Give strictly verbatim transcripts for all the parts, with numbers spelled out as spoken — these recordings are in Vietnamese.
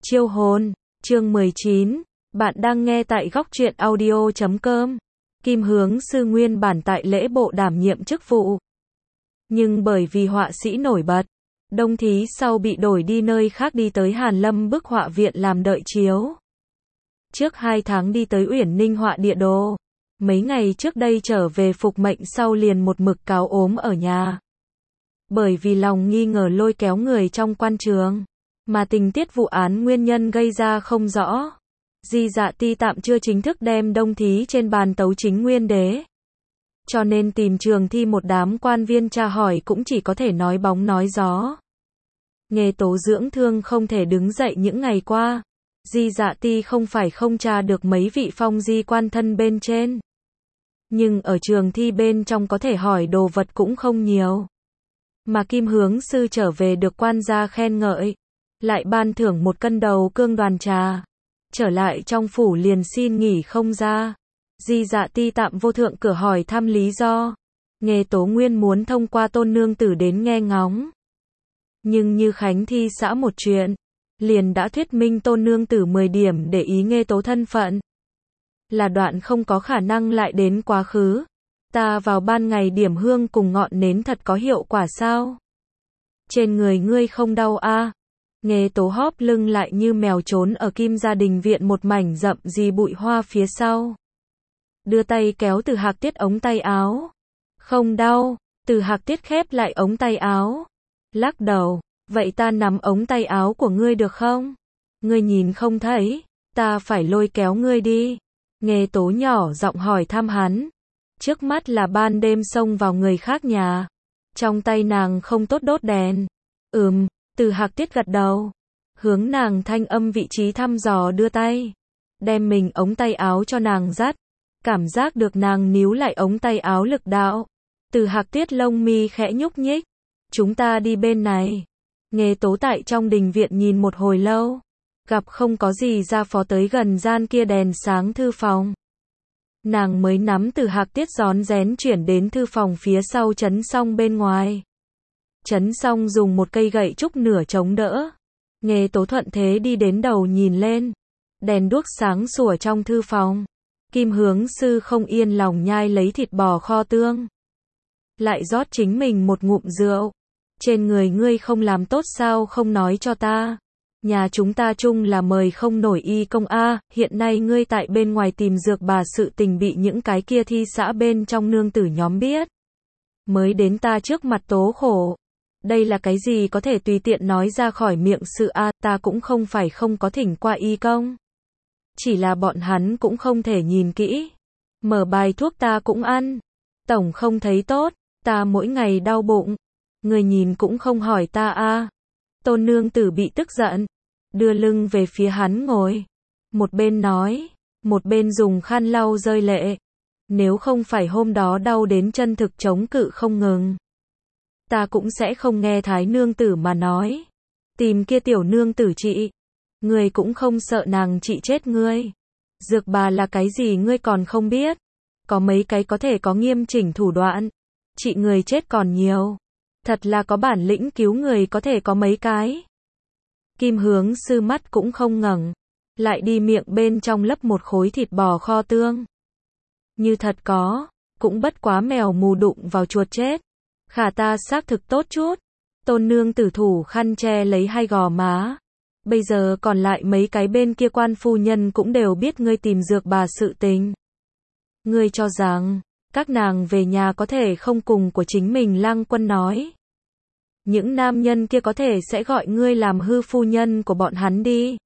Chiêu hồn, chương mười chín, bạn đang nghe tại góc truyện audio chấm com. Kim Hướng Sư nguyên bản tại lễ bộ đảm nhiệm chức vụ. Nhưng bởi vì họa sĩ nổi bật, Đông Thí sau bị đổi đi nơi khác đi tới Hàn Lâm bức họa viện làm đợi chiếu. Trước hai tháng đi tới Uyển Ninh họa địa đồ. Mấy ngày trước đây trở về phục mệnh sau liền một mực cáo ốm ở nhà. Bởi vì lòng nghi ngờ lôi kéo người trong quan trường, mà tình tiết vụ án nguyên nhân gây ra không rõ. Di Dạ Ti tạm chưa chính thức đem Đông Thí trên bàn tấu chính nguyên đế. Cho nên tìm trường thi một đám quan viên tra hỏi cũng chỉ có thể nói bóng nói gió. Nghề tố dưỡng thương không thể đứng dậy những ngày qua. Di Dạ Ti không phải không tra được mấy vị phong di quan thân bên trên. Nhưng ở trường thi bên trong có thể hỏi đồ vật cũng không nhiều. Mà Kim Hướng Sư trở về được quan gia khen ngợi, lại ban thưởng một cân đầu cương đoàn trà. Trở lại trong phủ liền xin nghỉ không ra. Di Dạ Ti tạm vô thượng cửa hỏi thăm lý do. Nghề tố nguyên muốn thông qua Tôn nương tử đến nghe ngóng. Nhưng như Khánh thi xã một chuyện, liền đã thuyết minh Tôn nương tử mười điểm để ý Nghê tố thân phận. Là đoạn không có khả năng lại đến quá khứ. Ta vào ban ngày điểm hương cùng ngọn nến thật có hiệu quả sao? Trên người ngươi không đau a? À? Nghê tố hóp lưng lại như mèo trốn ở Kim gia đình viện một mảnh rậm gì bụi hoa phía sau. Đưa tay kéo Từ Hạc Tiết ống tay áo. Không đau. Từ Hạc Tiết khép lại ống tay áo. Lắc đầu. Vậy ta nắm ống tay áo của ngươi được không? Ngươi nhìn không thấy. Ta phải lôi kéo ngươi đi. Nghê tố nhỏ giọng hỏi thăm hắn. Trước mắt là ban đêm xông vào người khác nhà. Trong tay nàng không tốt đốt đèn. Ừm, Từ Hạc Tiết gật đầu. Hướng nàng thanh âm vị trí thăm dò đưa tay. Đem mình ống tay áo cho nàng dắt. Cảm giác được nàng níu lại ống tay áo lực đạo. Từ Hạc Tiết lông mi khẽ nhúc nhích. Chúng ta đi bên này. Nghê tố tại trong đình viện nhìn một hồi lâu. Gặp không có gì ra phó tới gần gian kia đèn sáng thư phòng. Nàng mới nắm Từ Hạc Tiết rón rén chuyển đến thư phòng phía sau Trấn Song bên ngoài. Trấn Song dùng một cây gậy trúc nửa chống đỡ. Nghê tố thuận thế đi đến đầu nhìn lên. Đèn đuốc sáng sủa trong thư phòng. Kim Hướng Sư không yên lòng nhai lấy thịt bò kho tương. Lại rót chính mình một ngụm rượu. Trên người ngươi không làm tốt sao không nói cho ta. Nhà chúng ta chung là mời không nổi y công a, hiện nay ngươi tại bên ngoài tìm dược bà sự tình bị những cái kia thi xã bên trong nương tử nhóm biết. Mới đến ta trước mặt tố khổ. Đây là cái gì có thể tùy tiện nói ra khỏi miệng sự a, ta cũng không phải không có thỉnh qua y công. Chỉ là bọn hắn cũng không thể nhìn kỹ. Mở bài thuốc ta cũng ăn. Tổng không thấy tốt, ta mỗi ngày đau bụng. Người nhìn cũng không hỏi ta a. Tôn nương tử bị tức giận. Đưa lưng về phía hắn ngồi. Một bên nói, một bên dùng khăn lau rơi lệ. Nếu không phải hôm đó đau đến chân thực chống cự không ngừng. Ta cũng sẽ không nghe thái nương tử mà nói. Tìm kia tiểu nương tử trị. Ngươi cũng không sợ nàng trị chết ngươi. Dược bà là cái gì ngươi còn không biết. Có mấy cái có thể có nghiêm chỉnh thủ đoạn. Trị người chết còn nhiều. Thật là có bản lĩnh cứu người có thể có mấy cái. Kim Hướng Sư mắt cũng không ngẩng. Lại đi miệng bên trong lấp một khối thịt bò kho tương. Như thật có. Cũng bất quá mèo mù đụng vào chuột chết. Khả ta xác thực tốt chút. Tôn nương tử thủ khăn che lấy hai gò má. Bây giờ còn lại mấy cái bên kia quan phu nhân cũng đều biết ngươi tìm dược bà sự tình. Ngươi cho rằng, các nàng về nhà có thể không cùng của chính mình Lăng Quân nói. Những nam nhân kia có thể sẽ gọi ngươi làm hư phu nhân của bọn hắn đi.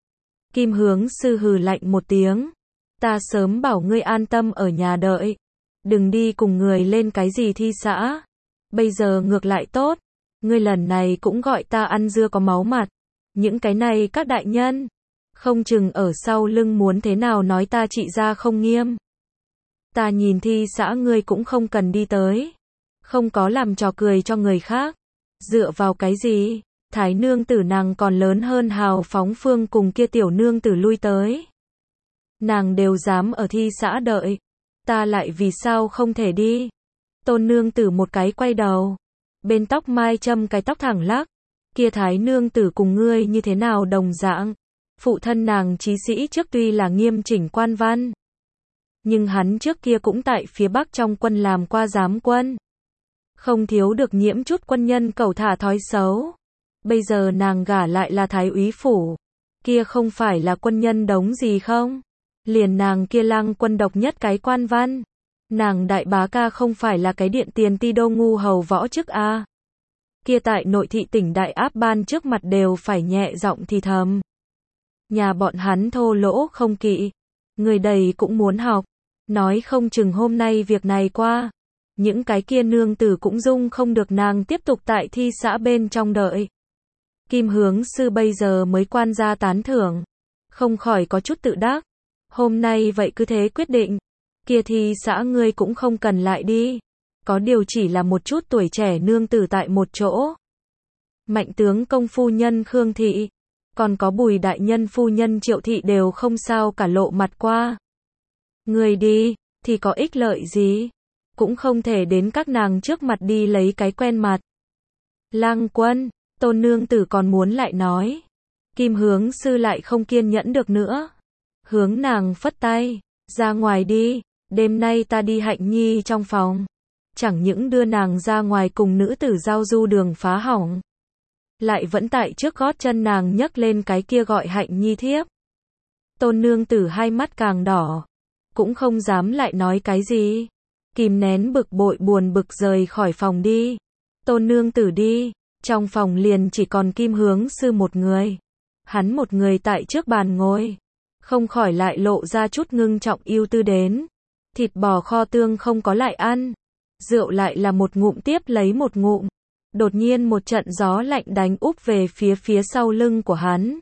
Kim Hướng Sư hừ lạnh một tiếng. Ta sớm bảo ngươi an tâm ở nhà đợi. Đừng đi cùng người lên cái gì thi xã. Bây giờ ngược lại tốt. Ngươi lần này cũng gọi ta ăn dưa có máu mặt. Những cái này các đại nhân. Không chừng ở sau lưng muốn thế nào nói ta trị ra không nghiêm. Ta nhìn thi xã ngươi cũng không cần đi tới. Không có làm trò cười cho người khác. Dựa vào cái gì? Thái nương tử nàng còn lớn hơn hào phóng phương cùng kia tiểu nương tử lui tới. Nàng đều dám ở thi xã đợi. Ta lại vì sao không thể đi? Tôn nương tử một cái quay đầu. Bên tóc mai châm cái tóc thẳng lắc. Kia thái nương tử cùng ngươi như thế nào đồng dạng? Phụ thân nàng Chí Sĩ trước tuy là nghiêm chỉnh quan văn, nhưng hắn trước kia cũng tại phía Bắc trong quân làm qua giám quân. Không thiếu được nhiễm chút quân nhân cẩu thả thói xấu. Bây giờ nàng gả lại là thái úy phủ. Kia không phải là quân nhân đống gì không? Liền nàng kia lang quân độc nhất cái quan văn. Nàng đại bá ca không phải là cái điện tiền ti đô ngu hầu võ chức a. Kia tại nội thị tỉnh đại áp ban trước mặt đều phải nhẹ giọng thì thầm. Nhà bọn hắn thô lỗ không kỵ. Người đầy cũng muốn học. Nói không chừng hôm nay việc này qua. Những cái kia nương tử cũng dung không được nàng tiếp tục tại thi xã bên trong đợi. Kim Hướng Sư bây giờ mới quan gia tán thưởng. Không khỏi có chút tự đắc. Hôm nay vậy cứ thế quyết định. Kia thi xã ngươi cũng không cần lại đi. Có điều chỉ là một chút tuổi trẻ nương tử tại một chỗ. Mạnh tướng công phu nhân Khương Thị. Còn có Bùi đại nhân phu nhân Triệu Thị đều không sao cả lộ mặt qua. Người đi, thì có ích lợi gì? Cũng không thể đến các nàng trước mặt đi lấy cái quen mặt. Lang quân, Tôn nương tử còn muốn lại nói. Kim Hướng Sư lại không kiên nhẫn được nữa. Hướng nàng phất tay, ra ngoài đi, đêm nay ta đi Hạnh Nhi trong phòng. Chẳng những đưa nàng ra ngoài cùng nữ tử giao du đường phá hỏng. Lại vẫn tại trước gót chân nàng nhấc lên cái kia gọi Hạnh Nhi thiếp. Tôn nương tử hai mắt càng đỏ. Cũng không dám lại nói cái gì. Kìm nén bực bội buồn bực rời khỏi phòng đi. Tôn nương tử đi. Trong phòng liền chỉ còn Kim Hướng Sư một người. Hắn một người tại trước bàn ngồi. Không khỏi lại lộ ra chút ngưng trọng ưu tư đến. Thịt bò kho tương không có lại ăn. Rượu lại là một ngụm tiếp lấy một ngụm. Đột nhiên một trận gió lạnh đánh úp về phía phía sau lưng của hắn.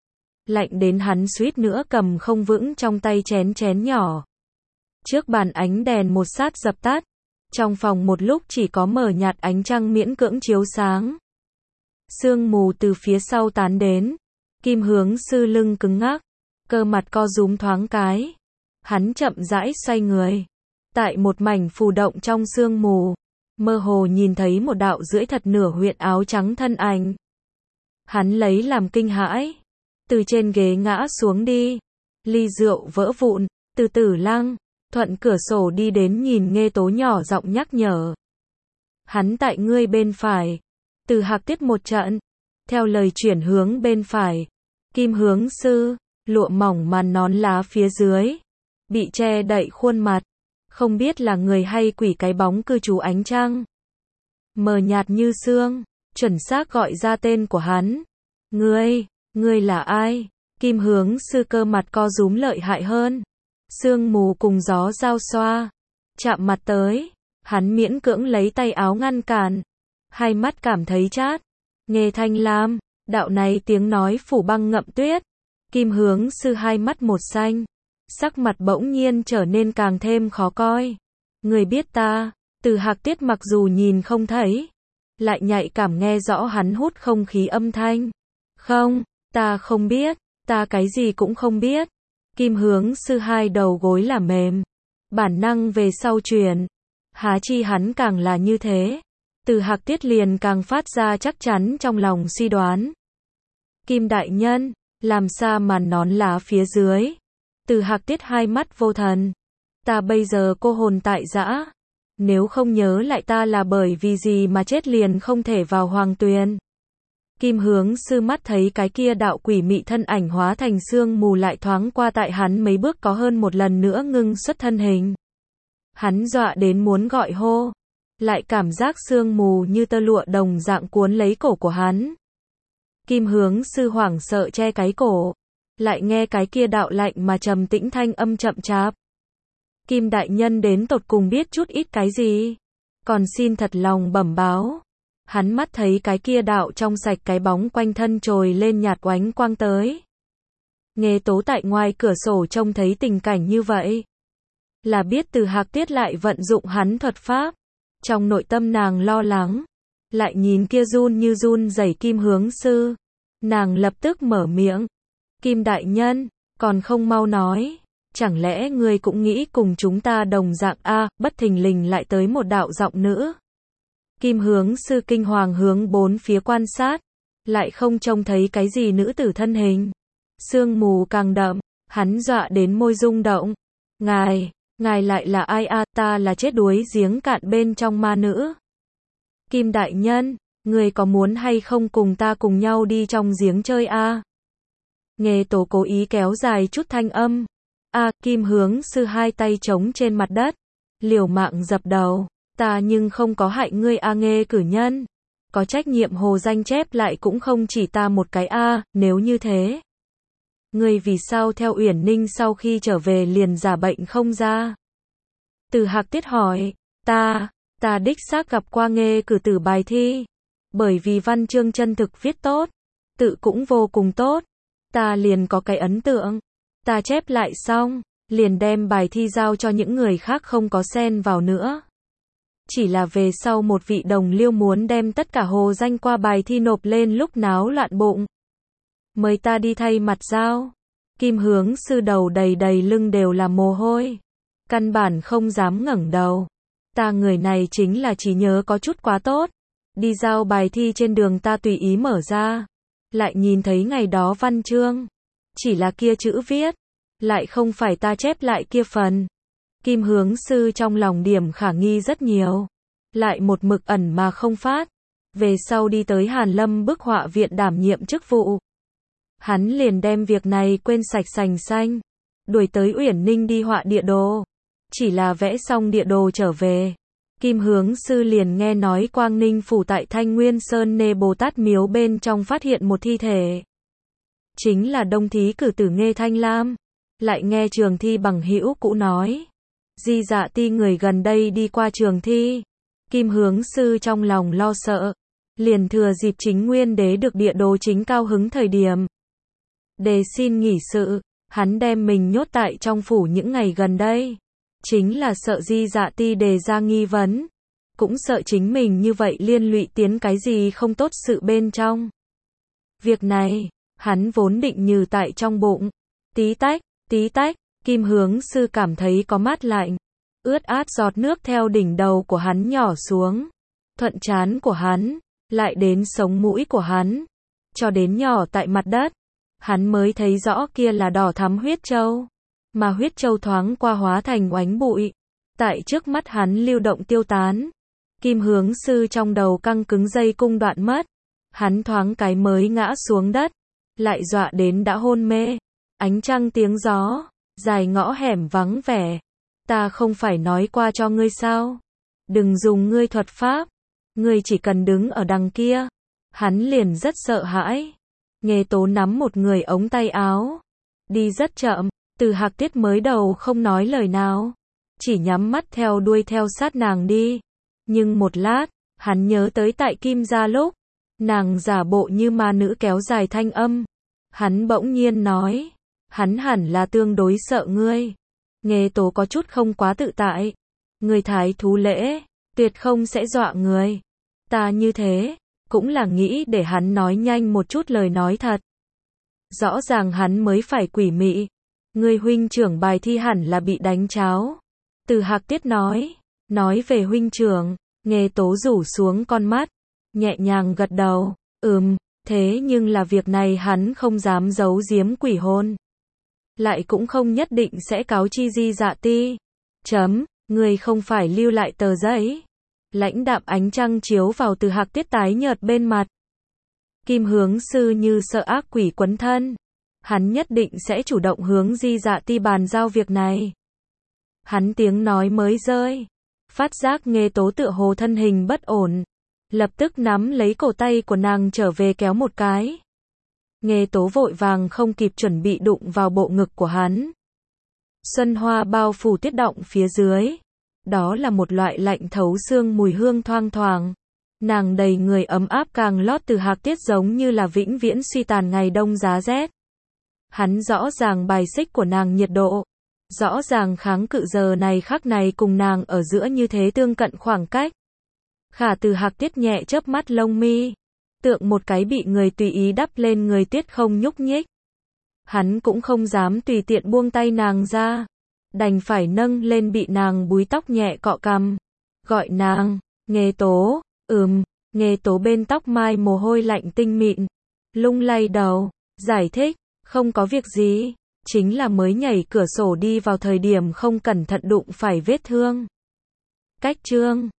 Lạnh đến hắn suýt nữa cầm không vững trong tay chén chén nhỏ. Trước bàn ánh đèn một sát dập tắt. Trong phòng một lúc chỉ có mờ nhạt ánh trăng miễn cưỡng chiếu sáng. Sương mù từ phía sau tán đến. Kim Hướng Sư lưng cứng ngắc. Cơ mặt co rúm thoáng cái. Hắn chậm rãi xoay người. Tại một mảnh phù động trong sương mù. Mơ hồ nhìn thấy một đạo rưỡi thật nửa huyện áo trắng thân ảnh. Hắn lấy làm kinh hãi. Từ trên ghế ngã xuống đi. Ly rượu vỡ vụn. Từ từ lăng. Thuận cửa sổ đi đến nhìn Nghê Tố nhỏ giọng nhắc nhở. Hắn tại ngươi bên phải. Từ Hạc Tiết một trận. Theo lời chuyển hướng bên phải. Kim Hướng Sư. Lụa mỏng màn nón lá phía dưới. Bị che đậy khuôn mặt. Không biết là người hay quỷ cái bóng cư trú ánh trăng. Mờ nhạt như sương. Chuẩn xác gọi ra tên của hắn. Ngươi, ngươi là ai? Kim Hướng Sư cơ mặt co rúm lợi hại hơn. Sương mù cùng gió giao xoa. Chạm mặt tới. Hắn miễn cưỡng lấy tay áo ngăn cản. Hai mắt cảm thấy chát. Nghê Thanh Lam. Đạo này tiếng nói phủ băng ngậm tuyết. Kim Hướng Sư hai mắt một xanh. Sắc mặt bỗng nhiên trở nên càng thêm khó coi. Người biết ta. Từ Hạc Tiết mặc dù nhìn không thấy. Lại nhạy cảm nghe rõ hắn hút không khí âm thanh. Không, ta không biết. Ta cái gì cũng không biết. Kim Hướng Sư hai đầu gối là mềm. Bản năng về sau truyền. Há chi hắn càng là như thế. Từ Hạc Tiết liền càng phát ra chắc chắn trong lòng suy đoán. Kim đại nhân, làm sao màn nón lá phía dưới. Từ Hạc Tiết hai mắt vô thần. Ta bây giờ cô hồn tại dã. Nếu không nhớ lại ta là bởi vì gì mà chết liền không thể vào hoàng tuyền. Kim Hướng Sư mắt thấy cái kia đạo quỷ mị thân ảnh hóa thành sương mù lại thoáng qua tại hắn mấy bước có hơn một lần nữa ngưng xuất thân hình. Hắn dọa đến muốn gọi hô. Lại cảm giác sương mù như tơ lụa đồng dạng cuốn lấy cổ của hắn. Kim Hướng Sư hoảng sợ che cái cổ. Lại nghe cái kia đạo lạnh mà trầm tĩnh thanh âm chậm chạp. Kim đại nhân đến tột cùng biết chút ít cái gì. Còn xin thật lòng bẩm báo. Hắn mắt thấy cái kia đạo trong sạch cái bóng quanh thân trồi lên nhạt oánh quang tới. Nghê Tố tại ngoài cửa sổ trông thấy tình cảnh như vậy. Là biết Từ Hạc Tiết lại vận dụng hắn thuật pháp. Trong nội tâm nàng lo lắng. Lại nhìn kia run như run rẩy Kim Hướng Sư. Nàng lập tức mở miệng. Kim đại nhân, còn không mau nói. Chẳng lẽ ngươi cũng nghĩ cùng chúng ta đồng dạng a? Bất thình lình lại tới một đạo giọng nữ. Kim Hướng Sư kinh hoàng hướng bốn phía quan sát. Lại không trông thấy cái gì nữ tử thân hình. Sương mù càng đậm, hắn dọa đến môi rung động. Ngài, ngài lại là ai a? À, ta là chết đuối giếng cạn bên trong ma nữ. Kim đại nhân, người có muốn hay không cùng ta cùng nhau đi trong giếng chơi a? À? Nghê Tố cố ý kéo dài chút thanh âm. A, à, Kim Hướng Sư hai tay trống trên mặt đất, liều mạng dập đầu. Ta nhưng không có hại ngươi a. À, Nghê cử nhân. Có trách nhiệm hồ danh chép lại cũng không chỉ ta một cái a. À, nếu như thế. Ngươi vì sao theo Uyển Ninh sau khi trở về liền giả bệnh không ra? Từ Hạc Tiết hỏi. Ta, ta đích xác gặp qua Nghê cử tử bài thi. Bởi vì văn chương chân thực viết tốt, tự cũng vô cùng tốt. Ta liền có cái ấn tượng. Ta chép lại xong, liền đem bài thi giao cho những người khác không có xen vào nữa. Chỉ là về sau một vị đồng liêu muốn đem tất cả hồ danh qua bài thi nộp lên lúc náo loạn bụng. Mời ta đi thay mặt giao. Kim Hướng Sư đầu đầy đầy lưng đều là mồ hôi. Căn bản không dám ngẩng đầu. Ta người này chính là trí nhớ có chút quá tốt. Đi giao bài thi trên đường ta tùy ý mở ra. Lại nhìn thấy ngày đó văn chương. Chỉ là kia chữ viết. Lại không phải ta chép lại kia phần. Kim Hướng Sư trong lòng điểm khả nghi rất nhiều. Lại một mực ẩn mà không phát. Về sau đi tới Hàn Lâm bức họa viện đảm nhiệm chức vụ. Hắn liền đem việc này quên sạch sành xanh. Đuổi tới Uyển Ninh đi họa địa đồ. Chỉ là vẽ xong địa đồ trở về. Kim Hướng Sư liền nghe nói Quang Ninh phủ tại Thanh Nguyên Sơn Nê Bồ Tát miếu bên trong phát hiện một thi thể. Chính là đông thí cử tử Nghê Thanh Lam. Lại nghe trường thi bằng hữu cũ nói. Di Dạ Ti người gần đây đi qua trường thi. Kim Hướng Sư trong lòng lo sợ. Liền thừa dịp chính nguyên đế được địa đồ chính cao hứng thời điểm. Đề xin nghỉ sự. Hắn đem mình nhốt tại trong phủ những ngày gần đây. Chính là sợ Di Dạ Ti đề ra nghi vấn. Cũng sợ chính mình như vậy liên lụy tiến cái gì không tốt sự bên trong. Việc này, hắn vốn định nhừ tại trong bụng. Tí tách, tí tách, Kim Hướng Sư cảm thấy có mát lạnh. Ướt át giọt nước theo đỉnh đầu của hắn nhỏ xuống. Thuận trán của hắn, lại đến sống mũi của hắn. Cho đến nhỏ tại mặt đất. Hắn mới thấy rõ kia là đỏ thắm huyết châu. Mà huyết châu thoáng qua hóa thành oánh bụi. Tại trước mắt hắn lưu động tiêu tán. Kim Hướng Sư trong đầu căng cứng dây cung đoạn mất. Hắn thoáng cái mới ngã xuống đất. Lại dọa đến đã hôn mê. Ánh trăng tiếng gió. Dài ngõ hẻm vắng vẻ. Ta không phải nói qua cho ngươi sao? Đừng dùng ngươi thuật pháp. Ngươi chỉ cần đứng ở đằng kia. Hắn liền rất sợ hãi. Nghê Tố nắm một người ống tay áo. Đi rất chậm. Từ Hạc Tiết mới đầu không nói lời nào. Chỉ nhắm mắt theo đuôi theo sát nàng đi. Nhưng một lát, hắn nhớ tới tại Kim gia lúc. Nàng giả bộ như ma nữ kéo dài thanh âm. Hắn bỗng nhiên nói. Hắn hẳn là tương đối sợ ngươi. Nghê Tố có chút không quá tự tại. Người thái thú lễ, tuyệt không sẽ dọa người. Ta như thế, cũng là nghĩ để hắn nói nhanh một chút lời nói thật. Rõ ràng hắn mới phải quỷ mị. Người huynh trưởng bài thi hẳn là bị đánh cháo. Từ Hạc Tiết nói. Nói về huynh trưởng, Nghê Tố rủ xuống con mắt. Nhẹ nhàng gật đầu. Ừm, thế nhưng là việc này hắn không dám giấu giếm quỷ hôn. Lại cũng không nhất định sẽ cáo chi Di Dạ Ti. Chấm, người không phải lưu lại tờ giấy. Lãnh đạm ánh trăng chiếu vào Từ Hạc Tiết tái nhợt bên mặt. Kim Hướng Sư như sợ ác quỷ quấn thân. Hắn nhất định sẽ chủ động hướng Di Dạ Ti bàn giao việc này. Hắn tiếng nói mới rơi. Phát giác Nghê Tố tựa hồ thân hình bất ổn. Lập tức nắm lấy cổ tay của nàng trở về kéo một cái. Nghê Tố vội vàng không kịp chuẩn bị đụng vào bộ ngực của hắn. Xuân hoa bao phủ tuyết động phía dưới. Đó là một loại lạnh thấu xương mùi hương thoang thoảng. Nàng đầy người ấm áp càng lót Từ Hạc Tiết giống như là vĩnh viễn suy tàn ngày đông giá rét. Hắn rõ ràng bài xích của nàng nhiệt độ. Rõ ràng kháng cự giờ này khắc này cùng nàng ở giữa như thế tương cận khoảng cách. Khả Từ Hạc Tiết nhẹ chớp mắt lông mi. Tượng một cái bị người tùy ý đắp lên người tuyết không nhúc nhích. Hắn cũng không dám tùy tiện buông tay nàng ra. Đành phải nâng lên bị nàng búi tóc nhẹ cọ cằm. Gọi nàng, Nghê Tố, ừm, Nghê Tố bên tóc mai mồ hôi lạnh tinh mịn. Lung lay đầu, giải thích, Không có việc gì, chính là mới nhảy cửa sổ đi vào thời điểm không cẩn thận đụng phải vết thương. Cách chương